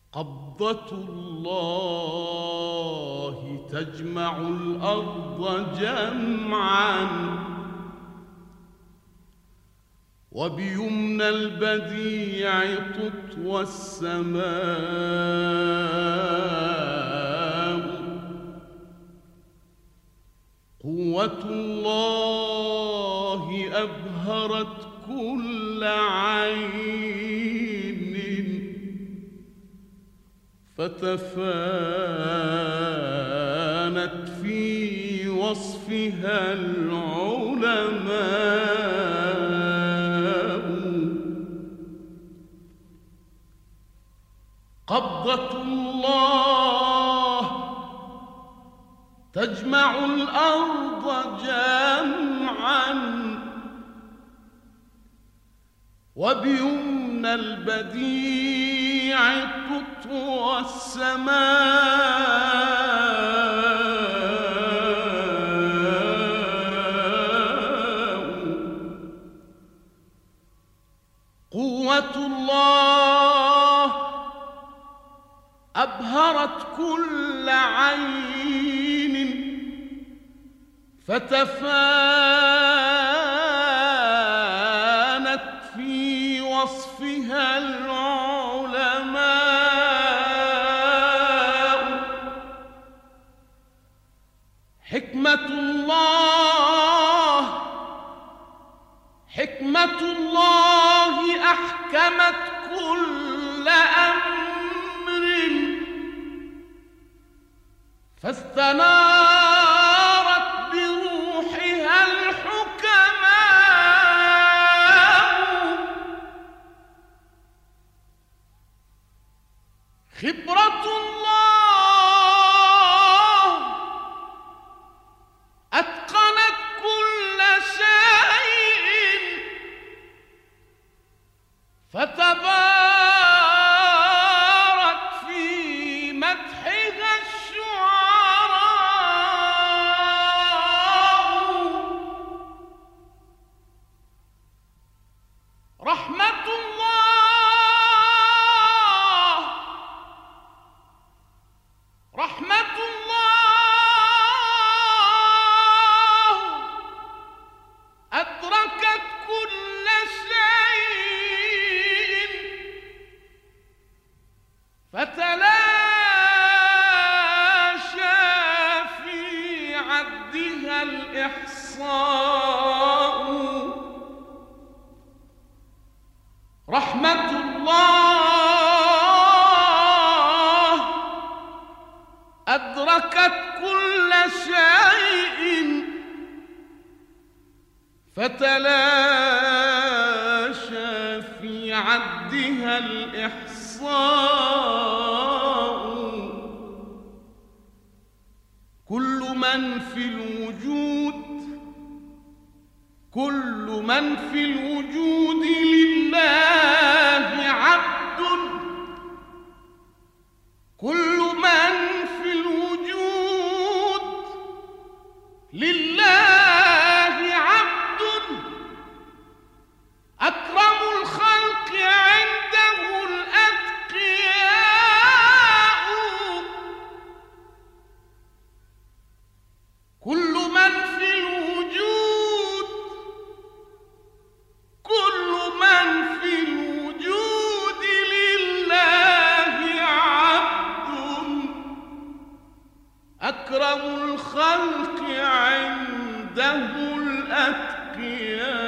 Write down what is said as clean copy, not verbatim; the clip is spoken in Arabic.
قبضة الله تجمع الأرض جمعا، وبيمنى البديع تطوى السماء. قوة الله أبهرت كل عين، فتفانت في وصفها العلماء. قبضة الله تجمع الأرض جمعا، وبيمنى البديع تطوى السماء. قوة الله أبهرت كل عين، فتفانت في وصفها العلماء. حكمة الله أحكمت كل أمر، فاستنارت بروحها الحكماء. خبرة الله أتقنت كل شيء، فتبارت في مدحها الشعراء. رحمة الله أدركت كل شيء، فتلاشى في عدها الإحصاء. رحمة الله أدركت كل شيء، فتلاشى في عدها الإحصاء. كل من في الوجود لله عبد، كل من في الوجود لله عبد. أكرم الخلق عنده الأتقياء. كل من في الوجود لله عبد. أكرم الخلق عنده الأتقياء.